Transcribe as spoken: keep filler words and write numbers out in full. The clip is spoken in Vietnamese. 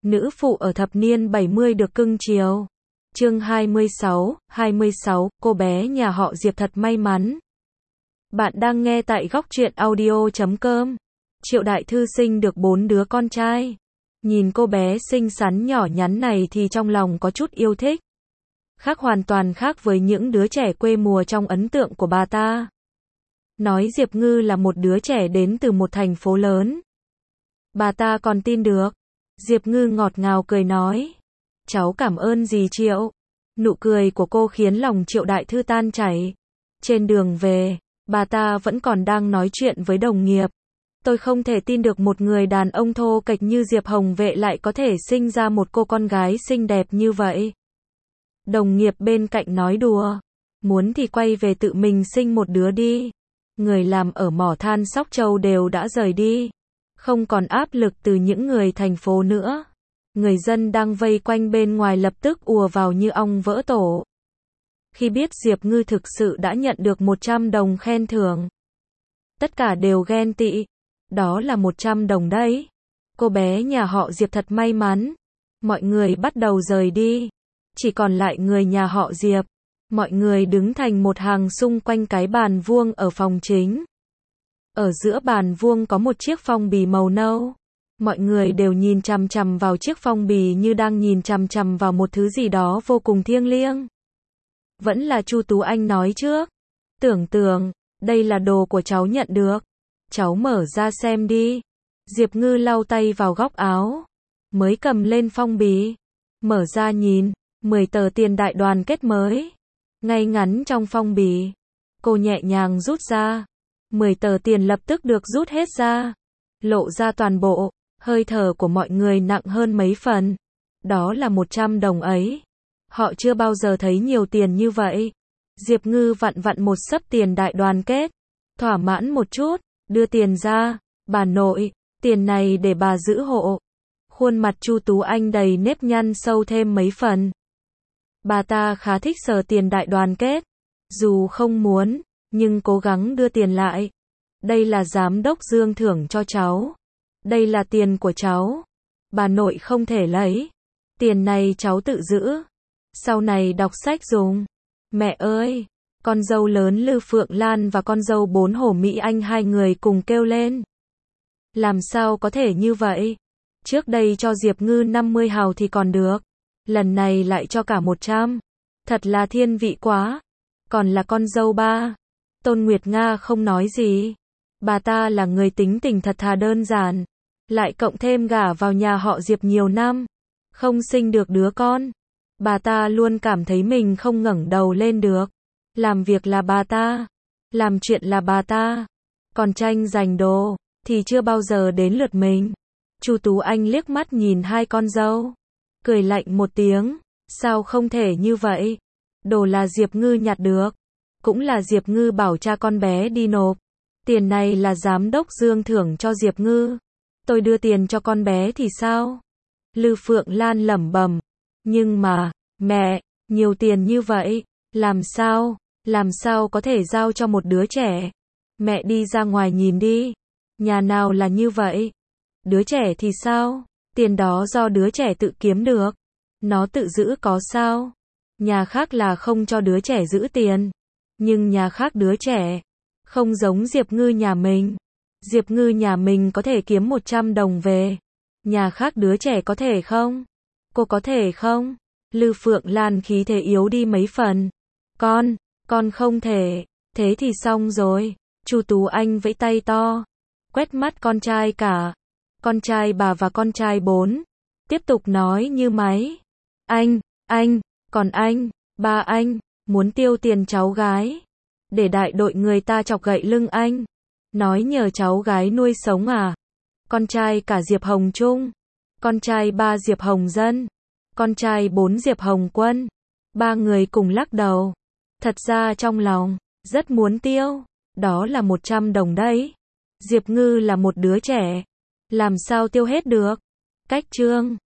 nữ phụ ở thập niên bảy mươi được cưng chiều. Chương hai mươi sáu, hai mươi sáu, cô bé nhà họ Diệp thật may mắn. Bạn đang nghe tại góc truyện audio chấm com. Triệu Đại Thư sinh được bốn đứa con trai. Nhìn cô bé xinh xắn nhỏ nhắn này thì trong lòng có chút yêu thích. Khác hoàn toàn khác với những đứa trẻ quê mùa trong ấn tượng của bà ta. Nói Diệp Ngư là một đứa trẻ đến từ một thành phố lớn. Bà ta còn tin được. Diệp Ngư ngọt ngào cười nói. Cháu cảm ơn dì Triệu. Nụ cười của cô khiến lòng Triệu Đại Thư tan chảy. Trên đường về, bà ta vẫn còn đang nói chuyện với đồng nghiệp. Tôi không thể tin được một người đàn ông thô kệch như Diệp Hồng Vệ lại có thể sinh ra một cô con gái xinh đẹp như vậy. Đồng nghiệp bên cạnh nói đùa. Muốn thì quay về tự mình sinh một đứa đi. Người làm ở mỏ than Sóc Châu đều đã rời đi. Không còn áp lực từ những người thành phố nữa. Người dân đang vây quanh bên ngoài lập tức ùa vào như ong vỡ tổ. Khi biết Diệp Ngư thực sự đã nhận được một trăm đồng khen thưởng. Tất cả đều ghen tị. Đó là một trăm đồng đấy. Cô bé nhà họ Diệp thật may mắn. Mọi người bắt đầu rời đi. Chỉ còn lại người nhà họ Diệp. Mọi người đứng thành một hàng xung quanh cái bàn vuông ở phòng chính. Ở giữa bàn vuông có một chiếc phong bì màu nâu. Mọi người đều nhìn chằm chằm vào chiếc phong bì như đang nhìn chằm chằm vào một thứ gì đó vô cùng thiêng liêng. Vẫn là Chu Tú Anh nói trước. Tưởng tượng, đây là đồ của cháu nhận được. Cháu mở ra xem đi. Diệp Ngư lau tay vào góc áo. Mới cầm lên phong bì. Mở ra nhìn, mười tờ tiền đại đoàn kết mới. Ngay ngắn trong phong bì. Cô nhẹ nhàng rút ra. mười tờ tiền lập tức được rút hết ra. Lộ ra toàn bộ. Hơi thở của mọi người nặng hơn mấy phần. Đó là một trăm đồng ấy. Họ chưa bao giờ thấy nhiều tiền như vậy. Diệp Ngư vặn vặn một xấp tiền đại đoàn kết. Thỏa mãn một chút. Đưa tiền ra. Bà nội, tiền này để bà giữ hộ. Khuôn mặt Chu Tú Anh đầy nếp nhăn sâu thêm mấy phần. Bà ta khá thích sờ tiền đại đoàn kết. Dù không muốn, nhưng cố gắng đưa tiền lại. Đây là giám đốc Dương thưởng cho cháu. Đây là tiền của cháu. Bà nội không thể lấy. Tiền này cháu tự giữ. Sau này đọc sách dùng. Mẹ ơi! Con dâu lớn Lư Phượng Lan và con dâu bốn Hổ Mỹ Anh hai người cùng kêu lên. Làm sao có thể như vậy? Trước đây cho Diệp Ngư năm mươi hào thì còn được. Lần này lại cho cả một trăm. Thật là thiên vị quá. Còn là con dâu ba. Tôn Nguyệt Nga không nói gì. Bà ta là người tính tình thật thà đơn giản. Lại cộng thêm gả vào nhà họ Diệp nhiều năm. Không sinh được đứa con. Bà ta luôn cảm thấy mình không ngẩng đầu lên được. Làm việc là bà ta. Làm chuyện là bà ta. Còn tranh giành đồ, thì chưa bao giờ đến lượt mình. Chu Tú Anh liếc mắt nhìn hai con dâu. Cười lạnh một tiếng. Sao không thể như vậy? Đồ là Diệp Ngư nhặt được. Cũng là Diệp Ngư bảo cha con bé đi nộp. Tiền này là giám đốc Dương thưởng cho Diệp Ngư. Tôi đưa tiền cho con bé thì sao? Lư Phượng Lan lẩm bẩm. Nhưng mà, mẹ, nhiều tiền như vậy, làm sao, làm sao có thể giao cho một đứa trẻ? Mẹ đi ra ngoài nhìn đi. Nhà nào là như vậy? Đứa trẻ thì sao? Tiền đó do đứa trẻ tự kiếm được. Nó tự giữ có sao? Nhà khác là không cho đứa trẻ giữ tiền. Nhưng nhà khác đứa trẻ, không giống Diệp Ngư nhà mình. Diệp Ngư nhà mình có thể kiếm một trăm đồng về. Nhà khác đứa trẻ có thể không? Cô có thể không? Lư Phượng Lan khí thế yếu đi mấy phần. Con, con không thể. Thế thì xong rồi. Chu Tú Anh vẫy tay to. Quét mắt con trai cả. Con trai bà và con trai bốn. Tiếp tục nói như máy. Anh, anh, còn anh, ba anh, muốn tiêu tiền cháu gái. Để đại đội người ta chọc gậy lưng anh. Nói nhờ cháu gái nuôi sống à? Con trai cả Diệp Hồng Trung. Con trai ba Diệp Hồng Dân. Con trai bốn Diệp Hồng Quân. Ba người cùng lắc đầu. Thật ra trong lòng, rất muốn tiêu. Đó là một trăm đồng đấy. Diệp Ngư là một đứa trẻ. Làm sao tiêu hết được? Cách chương.